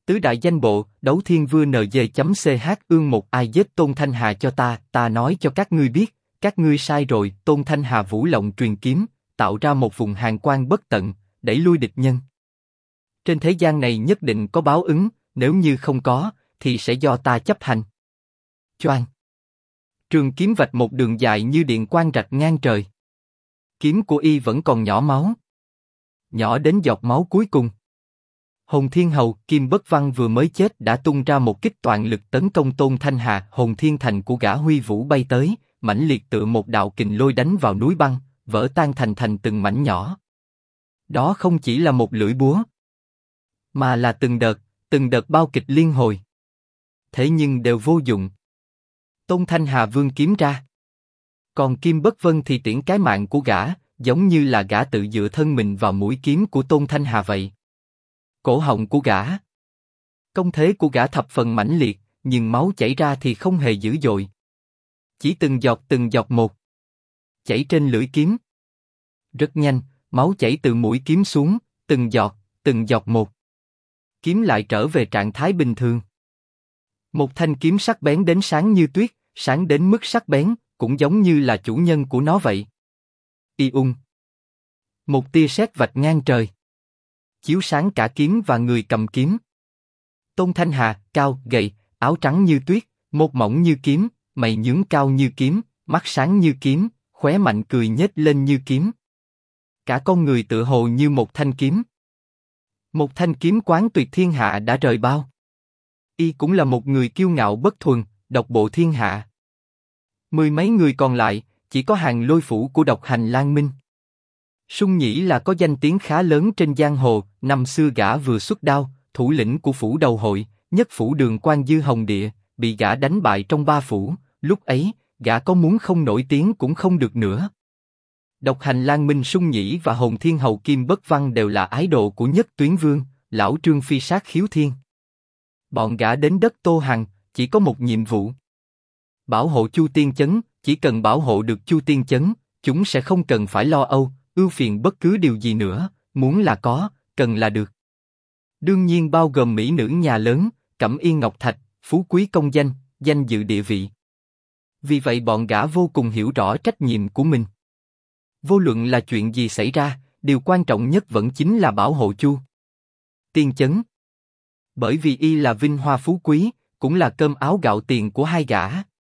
Tứ đại danh bộ, đấu thiên vưa NG.ch ương một ai giết Tôn Thanh Hà cho ta nói cho các ngươi biết, các ngươi sai rồi. Tôn Thanh Hà vũ lộng truyền kiếm, tạo ra một vùng hàn quang bất tận, đẩy lui địch nhân. Trên thế gian này nhất định có báo ứng, nếu như không có, thì sẽ do ta chấp hành. Choang. Trường kiếm vạch một đường dài như điện quang rạch ngang trời. Kiếm của y vẫn còn nhỏ máu. Nhỏ đến giọt máu cuối cùng. Hồn Thiên Hầu, Kim Bất Văn vừa mới chết đã tung ra một kích toàn lực tấn công Tôn Thanh Hà. Hồn Thiên Thành của gã huy vũ bay tới, mãnh liệt tựa một đạo kình lôi đánh vào núi băng, vỡ tan thành từng mảnh nhỏ. Đó không chỉ là một lưỡi búa, mà là từng đợt bao kịch liên hồi. Thế nhưng đều vô dụng. Tôn Thanh Hà vươn kiếm ra. Còn Kim Bất Vân thì tiễn cái mạng của gã, giống như là gã tự dựa thân mình vào mũi kiếm của Tôn Thanh Hà vậy. Cổ họng của gã. Công thế của gã thập phần mãnh liệt, nhưng máu chảy ra thì không hề dữ dội. Chỉ từng giọt một. Chảy trên lưỡi kiếm. Rất nhanh, máu chảy từ mũi kiếm xuống, từng giọt một. Kiếm lại trở về trạng thái bình thường. Một thanh kiếm sắc bén đến sáng như tuyết, sáng đến mức sắc bén, cũng giống như là chủ nhân của nó vậy. Y ung. Một tia sét vạch ngang trời, chiếu sáng cả kiếm và người cầm kiếm. Tôn Thanh Hà, cao, gầy, áo trắng như tuyết, mốt mỏng như kiếm, mày nhướng cao như kiếm, mắt sáng như kiếm, khóe mạnh cười nhếch lên như kiếm. Cả con người tựa hồ như một thanh kiếm. Một thanh kiếm quán tuyệt thiên hạ đã rời bao. Y cũng là một người kiêu ngạo bất thuần, độc bộ thiên hạ. Mười mấy người còn lại, chỉ có Hàng Lôi phủ của Độc Hành Lang Minh. Sung Nhĩ là có danh tiếng khá lớn trên giang hồ, năm xưa gã vừa xuất đao, thủ lĩnh của phủ đầu hội, nhất phủ Đường Quan Dư Hồng Địa, bị gã đánh bại trong 3 phủ, lúc ấy, gã có muốn không nổi tiếng cũng không được nữa. Độc Hành Lang Minh Sung Nhĩ và Hồn Thiên Hầu Kim Bất Văn đều là ái đồ của Nhất Tuyến Vương, lão Trương Phi sát khiếu thiên. Bọn gã đến đất Tô Hằng, chỉ có một nhiệm vụ. Bảo hộ Chu Tiên Chấn, chỉ cần bảo hộ được Chu Tiên Chấn, chúng sẽ không cần phải lo âu, ưu phiền bất cứ điều gì nữa, muốn là có, cần là được. Đương nhiên bao gồm mỹ nữ nhà lớn, cẩm y ngọc thạch, phú quý công danh, danh dự địa vị. Vì vậy bọn gã vô cùng hiểu rõ trách nhiệm của mình. Vô luận là chuyện gì xảy ra, điều quan trọng nhất vẫn chính là bảo hộ Chu Tiên Chấn. Bởi vì y là vinh hoa phú quý, cũng là cơm áo gạo tiền của hai gã.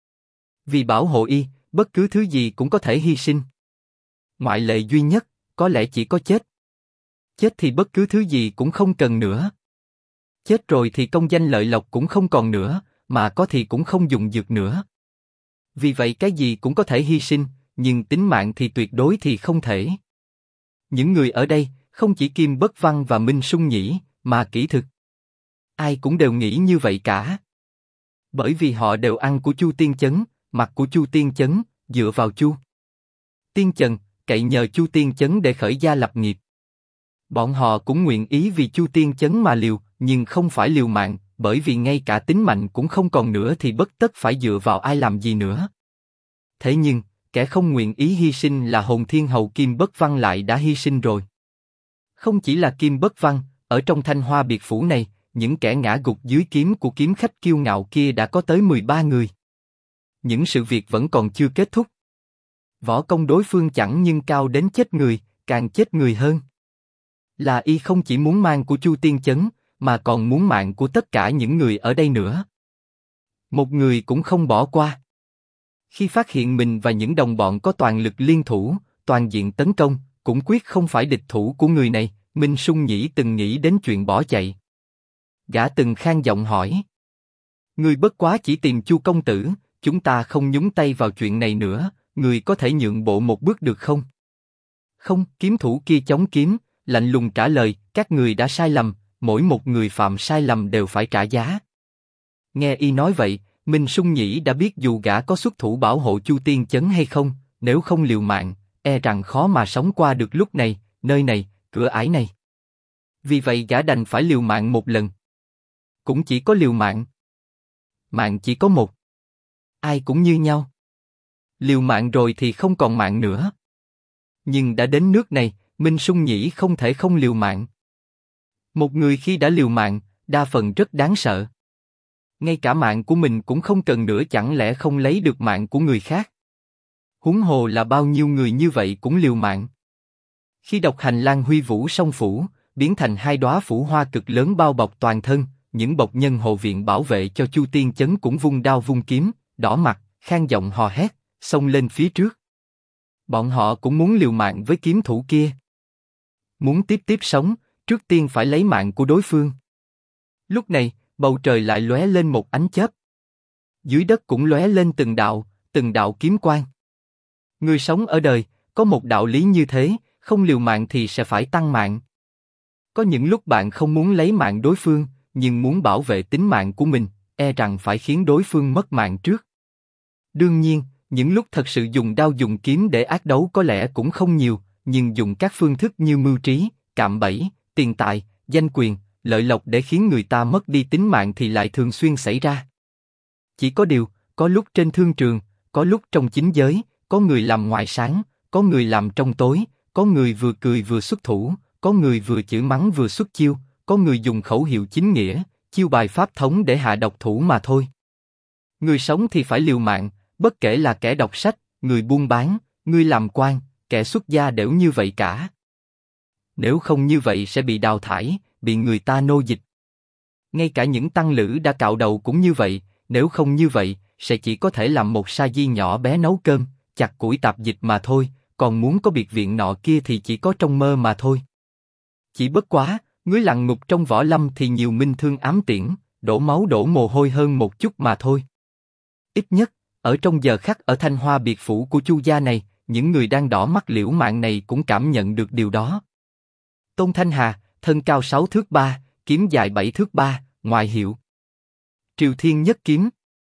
Vì bảo hộ y, bất cứ thứ gì cũng có thể hy sinh. Ngoại lệ duy nhất, có lẽ chỉ có chết. Chết thì bất cứ thứ gì cũng không cần nữa. Chết rồi thì công danh lợi lộc cũng không còn nữa, mà có thì cũng không dùng dược nữa. Vì vậy cái gì cũng có thể hy sinh, nhưng tính mạng thì tuyệt đối thì không thể. Những người ở đây, không chỉ Kim Bất Văn và Minh Sung Nhĩ, mà kỹ thực, ai cũng đều nghĩ như vậy cả. Bởi vì họ đều ăn của Chu Tiên Chấn, mặc của Chu Tiên Chấn, dựa vào Chu Tiên Chấn, cậy nhờ Chu Tiên Chấn để khởi gia lập nghiệp. Bọn họ cũng nguyện ý vì Chu Tiên Chấn mà liều, nhưng không phải liều mạng, bởi vì ngay cả tính mạnh cũng không còn nữa thì bất tất phải dựa vào ai làm gì nữa. Thế nhưng, kẻ không nguyện ý hy sinh là Hồn Thiên Hầu Kim Bất Văn lại đã hy sinh rồi. Không chỉ là Kim Bất Văn, ở trong Thanh Hoa biệt phủ này, những kẻ ngã gục dưới kiếm của kiếm khách kiêu ngạo kia đã có tới 13 người. Những sự việc vẫn còn chưa kết thúc. Võ công đối phương chẳng nhưng cao đến chết người, càng chết người hơn. Là y không chỉ muốn mang của Chu Tiên Chấn, mà còn muốn mạng của tất cả những người ở đây nữa. Một người cũng không bỏ qua. Khi phát hiện mình và những đồng bọn có toàn lực liên thủ, toàn diện tấn công, cũng quyết không phải địch thủ của người này, Minh Sung Nhĩ từng nghĩ đến chuyện bỏ chạy. Gã từng khang giọng hỏi: "Ngươi bất quá chỉ tìm Chu công tử, chúng ta không nhúng tay vào chuyện này nữa, ngươi có thể nhượng bộ một bước được không?" "Không." Kiếm thủ kia chống kiếm, lạnh lùng trả lời: "Các người đã sai lầm, mỗi một người phạm sai lầm đều phải trả giá." Nghe y nói vậy, Minh Sung Nhĩ đã biết dù gã có xuất thủ bảo hộ Chu Tiên Chấn hay không, nếu không liều mạng, e rằng khó mà sống qua được lúc này, nơi này, cửa ải này. Vì vậy gã đành phải liều mạng một lần. Cũng chỉ có liều mạng. Mạng chỉ có một. Ai cũng như nhau. Liều mạng rồi thì không còn mạng nữa. Nhưng đã đến nước này, Minh Sung Nhĩ không thể không liều mạng. Một người khi đã liều mạng, đa phần rất đáng sợ. Ngay cả mạng của mình cũng không cần nữa, chẳng lẽ không lấy được mạng của người khác? Huống hồ là bao nhiêu người như vậy cũng liều mạng. Khi độc hành lang huy vũ song phủ, biến thành hai đóa phủ hoa cực lớn bao bọc toàn thân, những bộc nhân hộ viện bảo vệ cho Chu Tiên Chấn cũng vung đao vung kiếm, đỏ mặt, khang giọng hò hét, xông lên phía trước. Bọn họ cũng muốn liều mạng với kiếm thủ kia. Muốn tiếp sống, trước tiên phải lấy mạng của đối phương. Lúc này, bầu trời lại lóe lên một ánh chớp. Dưới đất cũng lóe lên từng đạo kiếm quang. Người sống ở đời, có một đạo lý như thế, không liều mạng thì sẽ phải tăng mạng. Có những lúc bạn không muốn lấy mạng đối phương, nhưng muốn bảo vệ tính mạng của mình, e rằng phải khiến đối phương mất mạng trước. Đương nhiên, những lúc thật sự dùng đao dùng kiếm để ác đấu có lẽ cũng không nhiều, nhưng dùng các phương thức như mưu trí, cạm bẫy, tiền tài, danh quyền, lợi lộc để khiến người ta mất đi tính mạng thì lại thường xuyên xảy ra. Chỉ có điều, có lúc trên thương trường, có lúc trong chính giới, có người làm ngoài sáng, có người làm trong tối, có người vừa cười vừa xuất thủ, có người vừa chửi mắng vừa xuất chiêu, có người dùng khẩu hiệu chính nghĩa, chiêu bài pháp thống để hạ độc thủ mà thôi. Người sống thì phải liều mạng, bất kể là kẻ đọc sách, người buôn bán, người làm quan, kẻ xuất gia đều như vậy cả. Nếu không như vậy sẽ bị đào thải, bị người ta nô dịch. Ngay cả những tăng lữ đã cạo đầu cũng như vậy, nếu không như vậy, sẽ chỉ có thể làm một sa di nhỏ bé nấu cơm, chặt củi tạp dịch mà thôi, còn muốn có biệt viện nọ kia thì chỉ có trong mơ mà thôi. Chỉ bất quá, ngươi lặn ngục trong võ lâm thì nhiều minh thương ám tiễn, đổ máu đổ mồ hôi hơn một chút mà thôi. Ít nhất, ở trong giờ khắc ở Thanh Hoa biệt phủ của Chu gia này, những người đang đỏ mắt liễu mạng này cũng cảm nhận được điều đó. Tôn Thanh Hà, thân cao 6 thước 3, kiếm dài 7 thước 3, ngoại hiệu Triều Thiên Nhất Kiếm.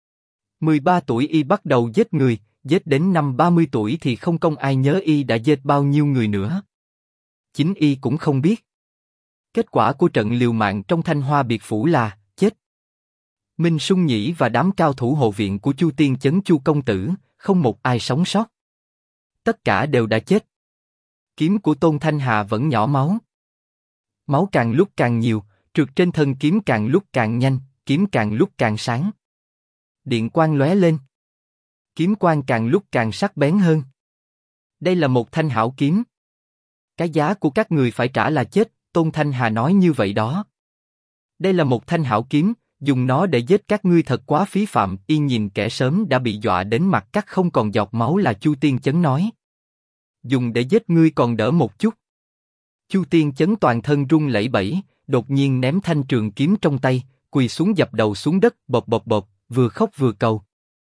13 tuổi y bắt đầu giết người, giết đến năm 30 tuổi thì không công ai nhớ y đã giết bao nhiêu người nữa. Chính y cũng không biết. Kết quả của trận liều mạng trong Thanh Hoa biệt phủ là chết. Minh Sung Nhĩ và đám cao thủ hộ viện của Chu Tiên Chấn Chu công tử, không một ai sống sót. Tất cả đều đã chết. Kiếm của Tôn Thanh Hà vẫn nhỏ máu. Máu càng lúc càng nhiều, trượt trên thân kiếm càng lúc càng nhanh, kiếm càng lúc càng sáng. Điện quang lóe lên. Kiếm quang càng lúc càng sắc bén hơn. Đây là một thanh hảo kiếm. Cái giá của các người phải trả là chết, Tôn Thanh Hà nói như vậy đó. Đây là một thanh hảo kiếm, dùng nó để giết các ngươi thật quá phí phạm. Y nhìn kẻ sớm đã bị dọa đến mặt cắt không còn giọt máu là Chu Tiên Chấn nói. Dùng để giết ngươi còn đỡ một chút. Chu Tiên Chấn toàn thân run lẩy bẩy, đột nhiên ném thanh trường kiếm trong tay, quỳ xuống dập đầu xuống đất, bộp, vừa khóc vừa cầu.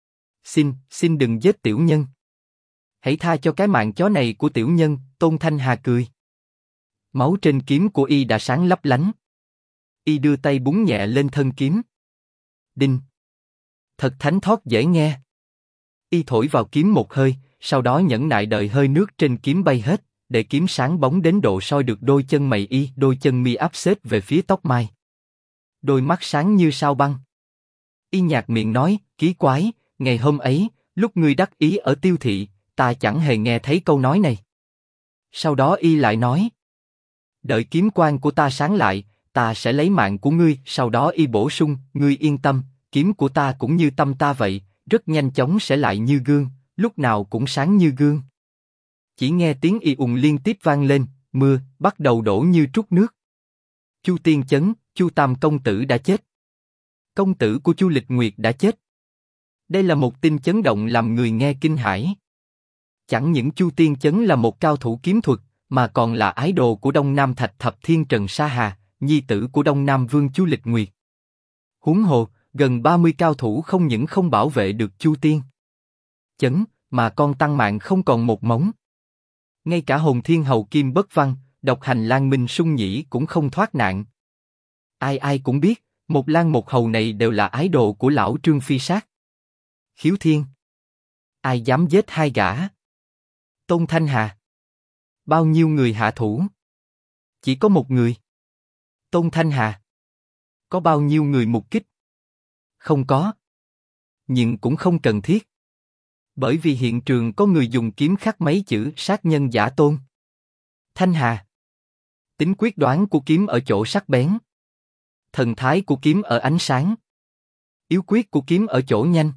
Xin đừng giết tiểu nhân. Hãy tha cho cái mạng chó này của tiểu nhân, Tôn Thanh Hà cười. Máu trên kiếm của y đã sáng lấp lánh. Y đưa tay búng nhẹ lên thân kiếm. Đinh. Thật thánh thót dễ nghe. Y thổi vào kiếm một hơi, sau đó nhẫn nại đợi hơi nước trên kiếm bay hết, để kiếm sáng bóng đến độ soi được đôi chân mày y, đôi chân mi áp xếp về phía tóc mai. Đôi mắt sáng như sao băng. Y nhạt miệng nói, kỳ quái, ngày hôm ấy, lúc ngươi đắc ý ở Tiêu Thị, ta chẳng hề nghe thấy câu nói này. Sau đó y lại nói, đợi kiếm quang của ta sáng lại, ta sẽ lấy mạng của ngươi. Sau đó y bổ sung, ngươi yên tâm, kiếm của ta cũng như tâm ta vậy, rất nhanh chóng sẽ lại như gương, lúc nào cũng sáng như gương. Chỉ nghe tiếng y ùng liên tiếp vang lên, mưa bắt đầu đổ như trút nước. Chu Tiên Chấn, Chu Tam công tử đã chết. Công tử của Chu Lịch Nguyệt đã chết. Đây là một tin chấn động làm người nghe kinh hãi. Chẳng những Chu Tiên Chấn là một cao thủ kiếm thuật, mà còn là ái đồ của Đông Nam Thạch Thập Thiên Trần Sa Hà, nhi tử của Đông Nam Vương Chu Lịch Nguyệt. Huống hồ, gần 30 cao thủ không những không bảo vệ được Chu Tiên Chấn, mà còn tăng mạng không còn một mống. Ngay cả Hồn Thiên Hầu Kim Bất Văn, độc hành lang Minh Sung Nhĩ cũng không thoát nạn. Ai cũng biết, một lang một hầu này đều là ái đồ của lão Trương Phi Sát. Khiếu Thiên. Ai dám giết hai gã? Tôn Thanh Hà. Bao nhiêu người hạ thủ? Chỉ có một người. Tôn Thanh Hà. Có bao nhiêu người mục kích? Không có. Nhưng cũng không cần thiết. Bởi vì hiện trường có người dùng kiếm khắc mấy chữ sát nhân giả Tôn Thanh Hà. Tính quyết đoán của kiếm ở chỗ sắc bén. Thần thái của kiếm ở ánh sáng. Yếu quyết của kiếm ở chỗ nhanh.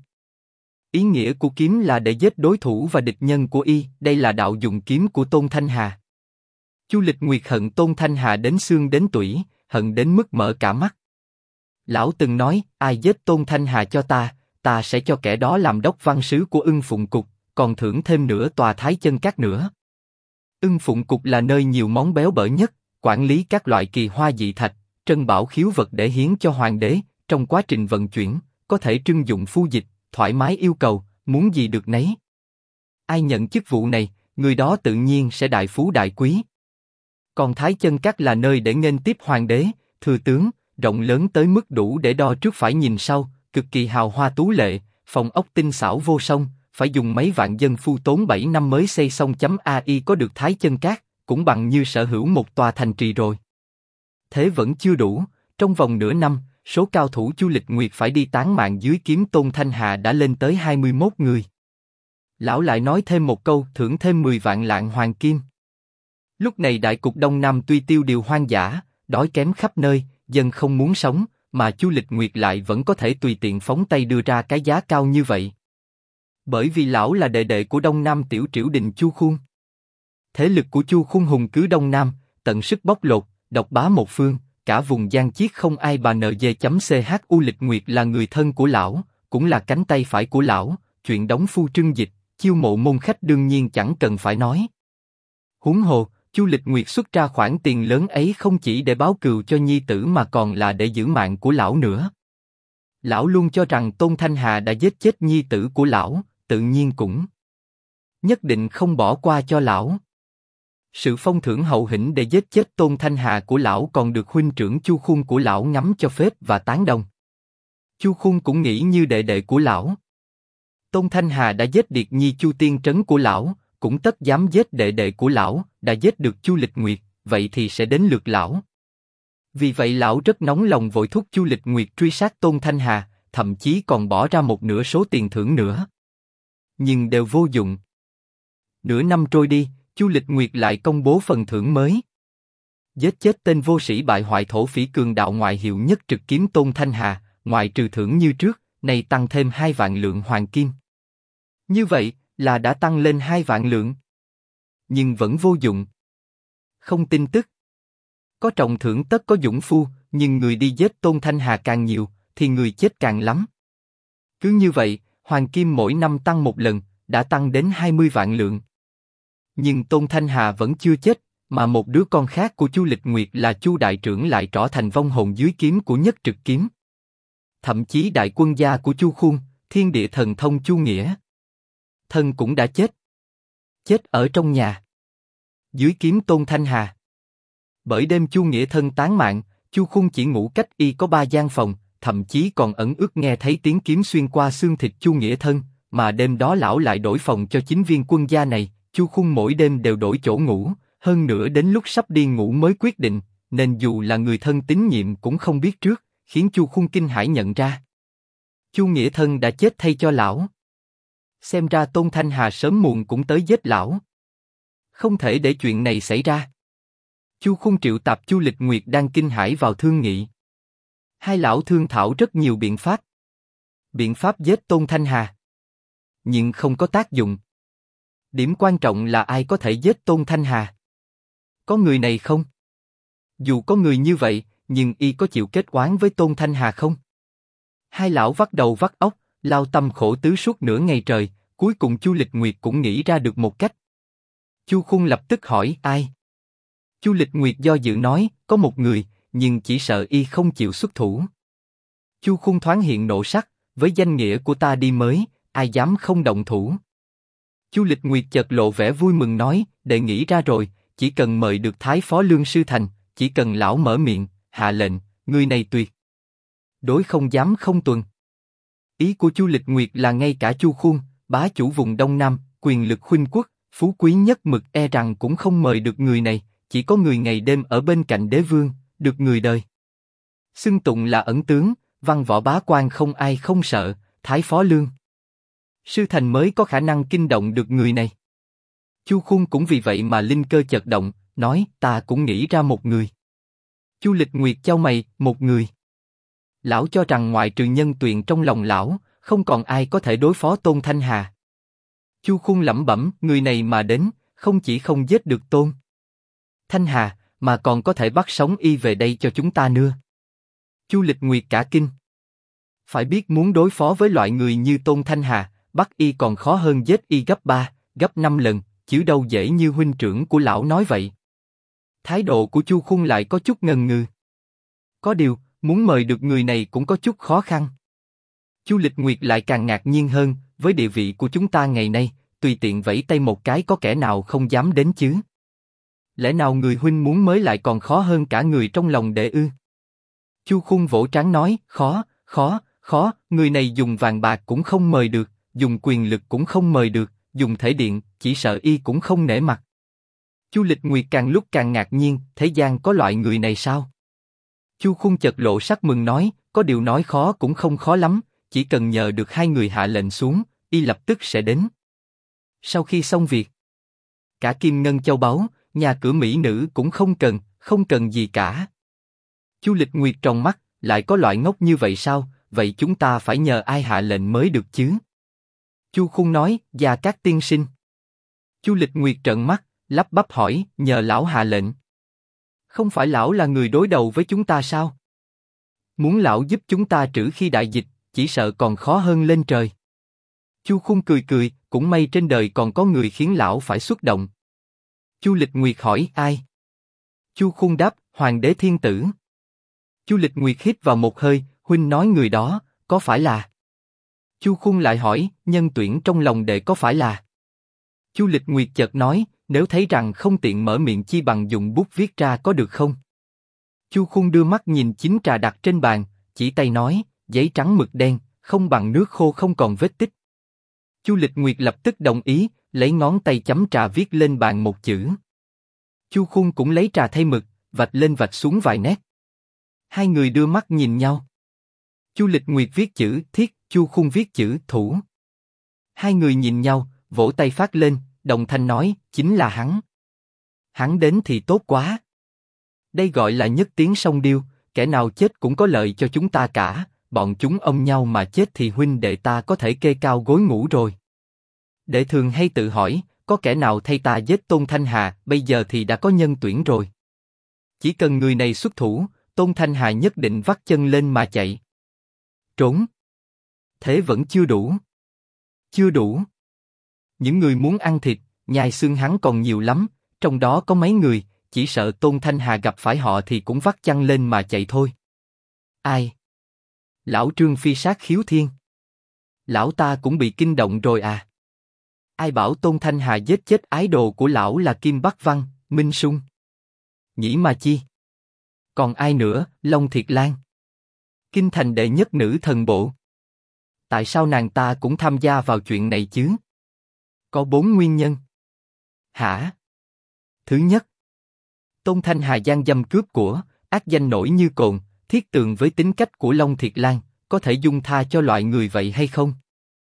Ý nghĩa của kiếm là để giết đối thủ và địch nhân của y, đây là đạo dùng kiếm của Tôn Thanh Hà. Chu Lịch Nguyệt hận Tôn Thanh Hà đến xương đến tủy, hận đến mức mở cả mắt. Lão từng nói, ai giết Tôn Thanh Hà cho ta sẽ cho kẻ đó làm đốc văn sứ của Ưng Phụng Cục, còn thưởng thêm nửa tòa Thái Chân Các nữa. Ưng Phụng Cục là nơi nhiều món béo bở nhất, quản lý các loại kỳ hoa dị thạch, trân bảo khiếu vật để hiến cho hoàng đế. Trong quá trình vận chuyển, có thể trưng dụng phu dịch, thoải mái yêu cầu, muốn gì được nấy. Ai nhận chức vụ này, người đó tự nhiên sẽ đại phú đại quý. Còn Thái Chân Các là nơi để nghênh tiếp hoàng đế, thừa tướng, rộng lớn tới mức đủ để đo trước phải nhìn sau, cực kỳ hào hoa tú lệ, phòng ốc tinh xảo vô song, phải dùng mấy vạn dân phu tốn 7 năm mới xây xong. AI có được Thái Chân Các, cũng bằng như sở hữu một tòa thành trì rồi. Thế vẫn chưa đủ, trong vòng nửa năm, số cao thủ Chu Lịch Nguyệt phải đi tán mạng dưới kiếm Tôn Thanh Hà đã lên tới 21 người. Lão lại nói thêm một câu, thưởng thêm 10 vạn lạng hoàng kim. Lúc này đại cục Đông Nam tuy tiêu điều hoang dã, đói kém khắp nơi, dân không muốn sống, mà Chu Lịch Nguyệt lại vẫn có thể tùy tiện phóng tay đưa ra cái giá cao như vậy. Bởi vì lão là đệ đệ của Đông Nam tiểu triều đình Chu Khuông. Thế lực của Chu Khuông hùng cứ Đông Nam, tận sức bóc lột, độc bá một phương, cả vùng Giang Chiết không ai bà NG.CHU Lịch Nguyệt là người thân của lão, cũng là cánh tay phải của lão, chuyện đóng phu trưng dịch, chiêu mộ môn khách đương nhiên chẳng cần phải nói. Huống hồ, Chu Lịch Nguyệt xuất ra khoản tiền lớn ấy không chỉ để báo cừu cho nhi tử mà còn là để giữ mạng của lão nữa. Lão luôn cho rằng Tôn Thanh Hà đã giết chết nhi tử của lão, tự nhiên cũng nhất định không bỏ qua cho lão. Sự phong thưởng hậu hĩnh để giết chết Tôn Thanh Hà của lão còn được huynh trưởng Chu Khuông của lão ngắm cho phép và tán đồng. Chu Khuông cũng nghĩ như đệ đệ của lão. Tôn Thanh Hà đã giết Điệt Nhi Chu Tiên Trấn của lão, cũng tất dám giết đệ đệ của lão, đã giết được Chu Lịch Nguyệt, vậy thì sẽ đến lượt lão. Vì vậy lão rất nóng lòng vội thúc Chu Lịch Nguyệt truy sát Tôn Thanh Hà, thậm chí còn bỏ ra một nửa số tiền thưởng nữa. Nhưng đều vô dụng. Nửa năm trôi đi, Chu Lịch Nguyệt lại công bố phần thưởng mới. Giết chết tên vô sĩ bại hoại thổ phỉ cường đạo ngoại hiệu nhất trực kiếm Tôn Thanh Hà, ngoại trừ thưởng như trước, này tăng thêm 2 vạn lượng hoàng kim. Như vậy là đã tăng lên 2 vạn lượng. Nhưng vẫn vô dụng. Không tin tức. Có trọng thưởng tất có dũng phu, nhưng người đi giết Tôn Thanh Hà càng nhiều, thì người chết càng lắm. Cứ như vậy, hoàng kim mỗi năm tăng một lần, đã tăng đến 20 vạn lượng. Nhưng Tôn Thanh Hà vẫn chưa chết, mà một đứa con khác của Chu Lịch Nguyệt là Chu Đại Trưởng lại trở thành vong hồn dưới kiếm của Nhất Trực Kiếm. Thậm chí đại quân gia của Chu Khuông, Thiên Địa Thần Thông Chu Nghĩa thân cũng đã chết. Chết ở trong nhà. Dưới kiếm Tôn Thanh Hà. Bởi đêm Chu Nghĩa thân tán mạng, Chu Khuông chỉ ngủ cách y có 3 gian phòng, thậm chí còn ẩn ước nghe thấy tiếng kiếm xuyên qua xương thịt Chu Nghĩa thân, mà đêm đó lão lại đổi phòng cho 9 viên quân gia này. Chu Khuông mỗi đêm đều đổi chỗ ngủ, hơn nữa đến lúc sắp đi ngủ mới quyết định, nên dù là người thân tín nhiệm cũng không biết trước, khiến Chu Khuông kinh hãi nhận ra. Chu Nghĩa thân đã chết thay cho lão. Xem ra Tôn Thanh Hà sớm muộn cũng tới giết lão. Không thể để chuyện này xảy ra. Chu Khuông triệu tập Chu Lịch Nguyệt đang kinh hãi vào thương nghị. Hai lão thương thảo rất nhiều biện pháp. Biện pháp giết Tôn Thanh Hà. Nhưng không có tác dụng. Điểm quan trọng là ai có thể giết Tôn Thanh Hà. Có người này không? Dù có người như vậy, nhưng y có chịu kết oán với Tôn Thanh Hà không? Hai lão vắt đầu vắt óc, lao tâm khổ tứ suốt nửa ngày trời, cuối cùng Chu Lịch Nguyệt cũng nghĩ ra được một cách. Chu Khuông lập tức hỏi ai? Chu Lịch Nguyệt do dự nói, có một người, nhưng chỉ sợ y không chịu xuất thủ. Chu Khuông thoáng hiện nộ sắc, với danh nghĩa của ta đi mới, ai dám không động thủ? Chu Lịch Nguyệt chợt lộ vẻ vui mừng nói, đệ nghĩ ra rồi, chỉ cần mời được Thái Phó Lương Sư Thành, chỉ cần lão mở miệng, hạ lệnh, người này tuyệt đối không dám không tuân. Ý của Chu Lịch Nguyệt là ngay cả Chu Khuông, bá chủ vùng Đông Nam, quyền lực khuynh quốc, phú quý nhất mực e rằng cũng không mời được người này, chỉ có người ngày đêm ở bên cạnh đế vương, được người đời xưng tụng là ẩn tướng, văn võ bá quan không ai không sợ, Thái Phó Lương Sư Thành mới có khả năng kinh động được người này. Chu Khuông cũng vì vậy mà linh cơ chợt động, nói ta cũng nghĩ ra một người. Chu Lịch Nguyệt chau mày, một người. Lão cho rằng ngoại trừ Nhân Tuyền trong lòng lão, không còn ai có thể đối phó Tôn Thanh Hà. Chu Khung lẩm bẩm, người này mà đến, không chỉ không giết được Tôn Thanh Hà, mà còn có thể bắt sống y về đây cho chúng ta nữa. Chu Lịch Nguyệt cả kinh. Phải biết muốn đối phó với loại người như Tôn Thanh Hà, bắt y còn khó hơn giết y gấp 3, gấp 5 lần, chứ đâu dễ như huynh trưởng của lão nói vậy. Thái độ của Chu Khung lại có chút ngần ngừ. Có điều, muốn mời được người này cũng có chút khó khăn. Chu Lịch Nguyệt lại càng ngạc nhiên hơn, với địa vị của chúng ta ngày nay, tùy tiện vẫy tay một cái có kẻ nào không dám đến chứ? Lẽ nào người huynh muốn mới lại còn khó hơn cả người trong lòng đệ ư? Chu Khung vỗ trán nói, khó, người này dùng vàng bạc cũng không mời được, dùng quyền lực cũng không mời được, dùng thể điện, chỉ sợ y cũng không nể mặt. Chu Lịch Nguyệt càng lúc càng ngạc nhiên, thế gian có loại người này sao? Chu Khung chợt lộ sắc mừng nói, có điều nói khó cũng không khó lắm, chỉ cần nhờ được hai người hạ lệnh xuống, y lập tức sẽ đến. Sau khi xong việc, cả kim ngân châu báu, nhà cửa mỹ nữ cũng không cần gì cả. Chu Lịch Nguyệt tròn mắt, lại có loại ngốc như vậy sao? Vậy chúng ta phải nhờ ai hạ lệnh mới được chứ? Chu Khung nói, Gia Cát tiên sinh. Chu Lịch Nguyệt trợn mắt, lắp bắp hỏi, nhờ lão hạ lệnh. Không phải lão là người đối đầu với chúng ta sao? Muốn lão giúp chúng ta trừ khi đại dịch, chỉ sợ còn khó hơn lên trời. Chu Khung cười, cũng may trên đời còn có người khiến lão phải xúc động. Chu Lịch Nguyệt hỏi, ai? Chu Khung đáp, Hoàng đế thiên tử. Chu Lịch Nguyệt hít vào một hơi, huynh nói người đó, có phải là? Chu Khung lại hỏi, Nhân Tuyển trong lòng đệ có phải là? Chu Lịch Nguyệt chợt nói, nếu thấy rằng không tiện mở miệng chi bằng dùng bút viết ra có được không? Chu Khung đưa mắt nhìn chính trà đặt trên bàn, chỉ tay nói, giấy trắng mực đen, không bằng nước khô không còn vết tích. Chu Lịch Nguyệt lập tức đồng ý, lấy ngón tay chấm trà viết lên bàn một chữ. Chu Khung cũng lấy trà thay mực, vạch lên vạch xuống vài nét. Hai người đưa mắt nhìn nhau. Chu Lịch Nguyệt viết chữ thiết, Chu Khung viết chữ thủ. Hai người nhìn nhau, vỗ tay phát lên, đồng thanh nói, chính là hắn. Hắn đến thì tốt quá. Đây gọi là nhất tiếng song điêu, kẻ nào chết cũng có lợi cho chúng ta cả, bọn chúng ôm nhau mà chết thì huynh đệ ta có thể kê cao gối ngủ rồi. Đệ thường hay tự hỏi, có kẻ nào thay ta giết Tôn Thanh Hà, bây giờ thì đã có Nhân Tuyển rồi. Chỉ cần người này xuất thủ, Tôn Thanh Hà nhất định vắt chân lên mà chạy. Trốn. Thế vẫn chưa đủ. Chưa đủ. Những người muốn ăn thịt, nhai xương hắn còn nhiều lắm, trong đó có mấy người, chỉ sợ Tôn Thanh Hà gặp phải họ thì cũng vắt chăn lên mà chạy thôi. Ai? Lão Trương phi sát khiếu thiên. Lão ta cũng bị kinh động rồi à? Ai bảo Tôn Thanh Hà giết chết ái đồ của lão là Kim Bắc Văn, Minh Sung? Nhĩ mà chi? Còn ai nữa, Long Thiệt Lan? Kinh thành đệ nhất nữ thần bộ. Tại sao nàng ta cũng tham gia vào chuyện này chứ? Có 4 nguyên nhân. Hả? Thứ nhất, Tôn Thanh Hà gian dâm cướp của, ác danh nổi như cồn, thiết tường với tính cách của Long Thiệt Lan, có thể dung tha cho loại người vậy hay không?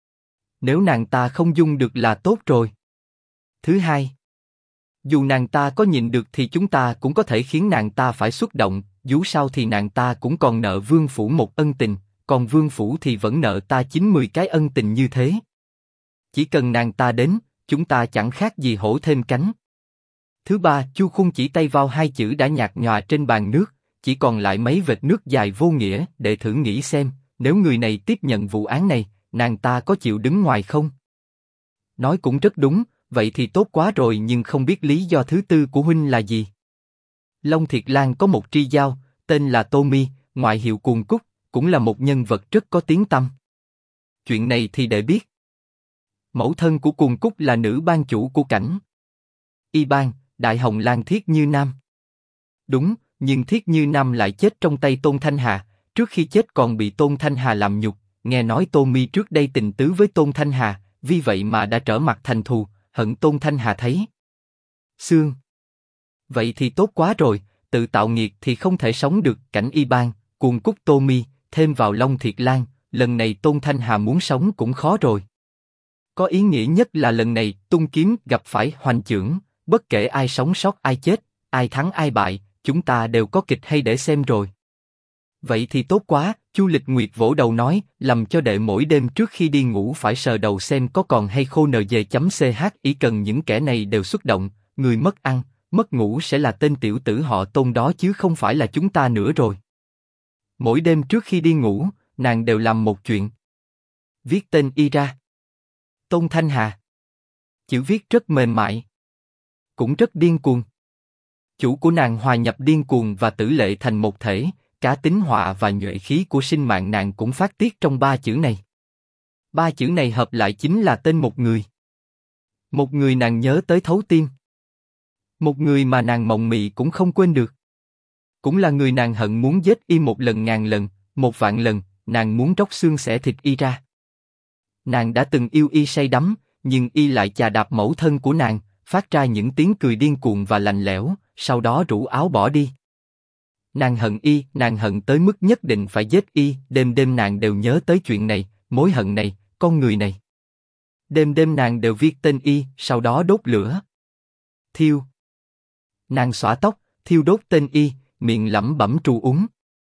Nếu nàng ta không dung được là tốt rồi. Thứ hai, dù nàng ta có nhịn được thì chúng ta cũng có thể khiến nàng ta phải xúc động, dù sao thì nàng ta cũng còn nợ Vương Phủ một ân tình, còn Vương Phủ thì vẫn nợ ta 90 cái ân tình như thế. Chỉ cần nàng ta đến, chúng ta chẳng khác gì hổ thêm cánh. Thứ ba, Chu Khung chỉ tay vào hai chữ đã nhạt nhòa trên bàn nước, chỉ còn lại mấy vệt nước dài vô nghĩa, để thử nghĩ xem, nếu người này tiếp nhận vụ án này, nàng ta có chịu đứng ngoài không? Nói cũng rất đúng, vậy thì tốt quá rồi, nhưng không biết lý do thứ tư của huynh là gì? Long Thiệt Lan có một tri giao, tên là Tô Mi, ngoại hiệu Cuồng Cúc, cũng là một nhân vật rất có tiếng tăm. Chuyện này thì để biết. Mẫu thân của Cuồng Cúc là nữ ban chủ của cảnh Y Bang, Đại Hồng Lan Thiết Như Nam. Đúng, nhưng Thiết Như Nam lại chết trong tay Tôn Thanh Hà, trước khi chết còn bị Tôn Thanh Hà làm nhục. Nghe nói Tô Mi trước đây tình tứ với Tôn Thanh Hà, vì vậy mà đã trở mặt thành thù, hận Tôn Thanh Hà thấy xương. Vậy thì tốt quá rồi, tự tạo nghiệt thì không thể sống được. Cảnh Y Bang, Cuồng Cúc, Tô Mi, thêm vào Long Thiệt Lan, lần này Tôn Thanh Hà muốn sống cũng khó rồi. Có ý nghĩa nhất là lần này tung kiếm gặp phải hoành chưởng, bất kể ai sống sót ai chết, ai thắng ai bại, chúng ta đều có kịch hay để xem rồi. Vậy thì tốt quá, Chu Lịch Nguyệt vỗ đầu nói, làm cho đệ mỗi đêm trước khi đi ngủ phải sờ đầu xem có còn hay khô NG.ch, ý cần những kẻ này đều xuất động, người mất ăn, mất ngủ sẽ là tên tiểu tử họ Tôn đó chứ không phải là chúng ta nữa rồi. Mỗi đêm trước khi đi ngủ, nàng đều làm một chuyện. Viết tên y ra. Tôn Thanh Hà. Chữ viết rất mềm mại. Cũng rất điên cuồng. Chủ của nàng hòa nhập điên cuồng và tử lệ thành một thể, cá tính họa và nhuệ khí của sinh mạng nàng cũng phát tiết trong ba chữ này. Ba chữ này hợp lại chính là tên một người. Một người nàng nhớ tới thấu tim. Một người mà nàng mộng mị cũng không quên được. Cũng là người nàng hận muốn giết y một lần ngàn lần, một vạn lần, nàng muốn róc xương xẻ thịt y ra. Nàng đã từng yêu y say đắm, nhưng y lại chà đạp mẫu thân của nàng, phát ra những tiếng cười điên cuồng và lạnh lẽo, sau đó rũ áo bỏ đi. Nàng hận y, nàng hận tới mức nhất định phải giết y, đêm đêm nàng đều nhớ tới chuyện này, mối hận này, con người này. Đêm đêm nàng đều viết tên y, sau đó đốt lửa. Thiêu. Nàng xõa tóc, thiêu đốt tên y, miệng lẩm bẩm trù uống.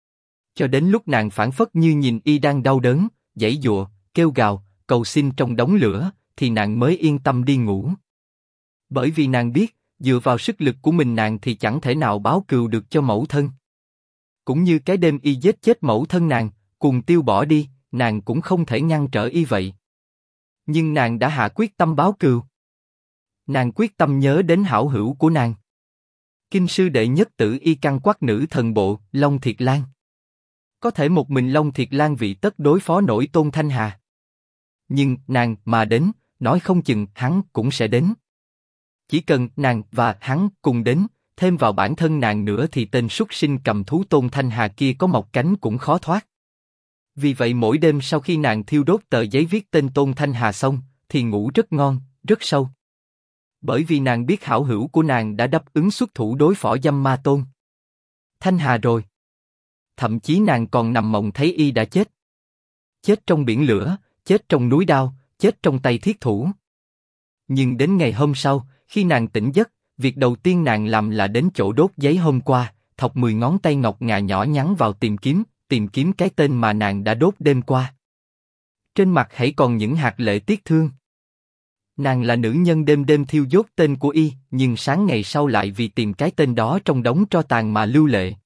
Cho đến lúc nàng phảng phất như nhìn y đang đau đớn, giãy giụa, kêu gào, cầu xin trong đống lửa, thì nàng mới yên tâm đi ngủ. Bởi vì nàng biết, dựa vào sức lực của mình nàng thì chẳng thể nào báo cừu được cho mẫu thân. Cũng như cái đêm y giết chết mẫu thân nàng, cùng tiêu bỏ đi, nàng cũng không thể ngăn trở y vậy. Nhưng nàng đã hạ quyết tâm báo cừu. Nàng quyết tâm nhớ đến hảo hữu của nàng. Kinh sư đệ nhất tử y căn quắc nữ thần bộ, Long Thiệt Lan. Có thể một mình Long Thiệt Lan vị tất đối phó nổi Tôn Thanh Hà. Nhưng nàng mà đến, nói không chừng hắn cũng sẽ đến. Chỉ cần nàng và hắn cùng đến, thêm vào bản thân nàng nữa thì tên súc sinh cầm thú Tôn Thanh Hà kia có mọc cánh cũng khó thoát. Vì vậy mỗi đêm sau khi nàng thiêu đốt tờ giấy viết tên Tôn Thanh Hà xong, thì ngủ rất ngon, rất sâu. Bởi vì nàng biết hảo hữu của nàng đã đáp ứng xuất thủ đối phó Dâm Ma Tôn Thanh Hà rồi. Thậm chí nàng còn nằm mộng thấy y đã chết. Chết trong biển lửa, chết trong núi đao, chết trong tay thiết thủ. Nhưng đến ngày hôm sau, khi nàng tỉnh giấc, việc đầu tiên nàng làm là đến chỗ đốt giấy hôm qua, thọc 10 ngón tay ngọc ngà nhỏ nhắn vào tìm kiếm cái tên mà nàng đã đốt đêm qua. Trên mặt hãy còn những hạt lệ tiếc thương. Nàng là nữ nhân đêm đêm thiêu dốt tên của y, nhưng sáng ngày sau lại vì tìm cái tên đó trong đống tro tàn mà lưu lệ.